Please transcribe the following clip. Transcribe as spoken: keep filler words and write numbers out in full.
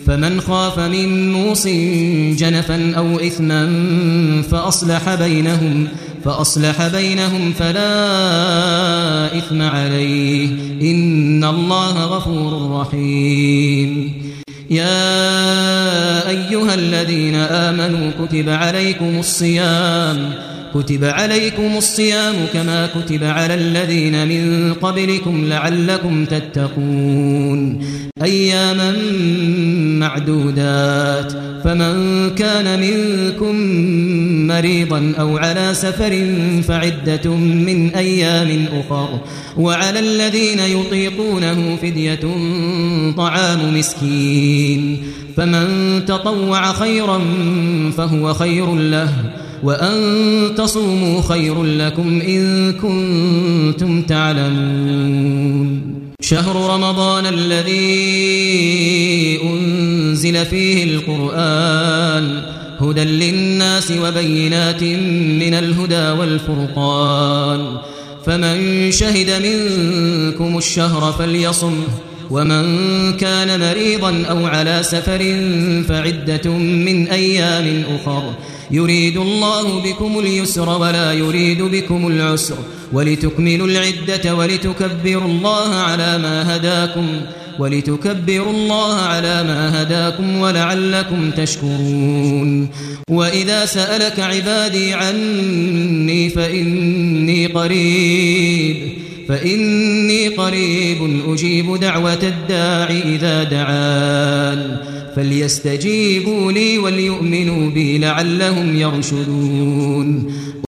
فمن خاف من موص جنفا أو إثما فأصلح بينهم فأصلح بينهم فلا إثم عليه إن الله غفور رحيم. يا أيها الذين آمنوا كتب عليكم الصيام كتب عليكم الصيام كما كتب على الذين من قبلكم لعلكم تتقون أياما معدودات فمن كان منكم مريضا أو على سفر فعدة من أيام أخر وعلى الذين يطيقونه فدية طعام مسكين فمن تطوع خيرا فهو خير له وأن تصوموا خير لكم إن كنتم تعلمون. شهر رمضان الذي أنزل فيه القرآن هدى للناس وبينات من الهدى والفرقان فمن شهد منكم الشهر فليصم ومن كان مريضا أو على سفر فعدة من أيام أخر يريد الله بكم اليسر ولا يريد بكم العسر ولتكملوا العدة ولتكبروا الله على ما هداكم ولتكبروا الله على ما هداكم ولعلكم تشكرون. وإذا سألك عبادي عني فإني قريب فإني قريب أجيب دعوة الداع إذا دعان فليستجيبوا لي وليؤمنوا بي لعلهم يرشدون.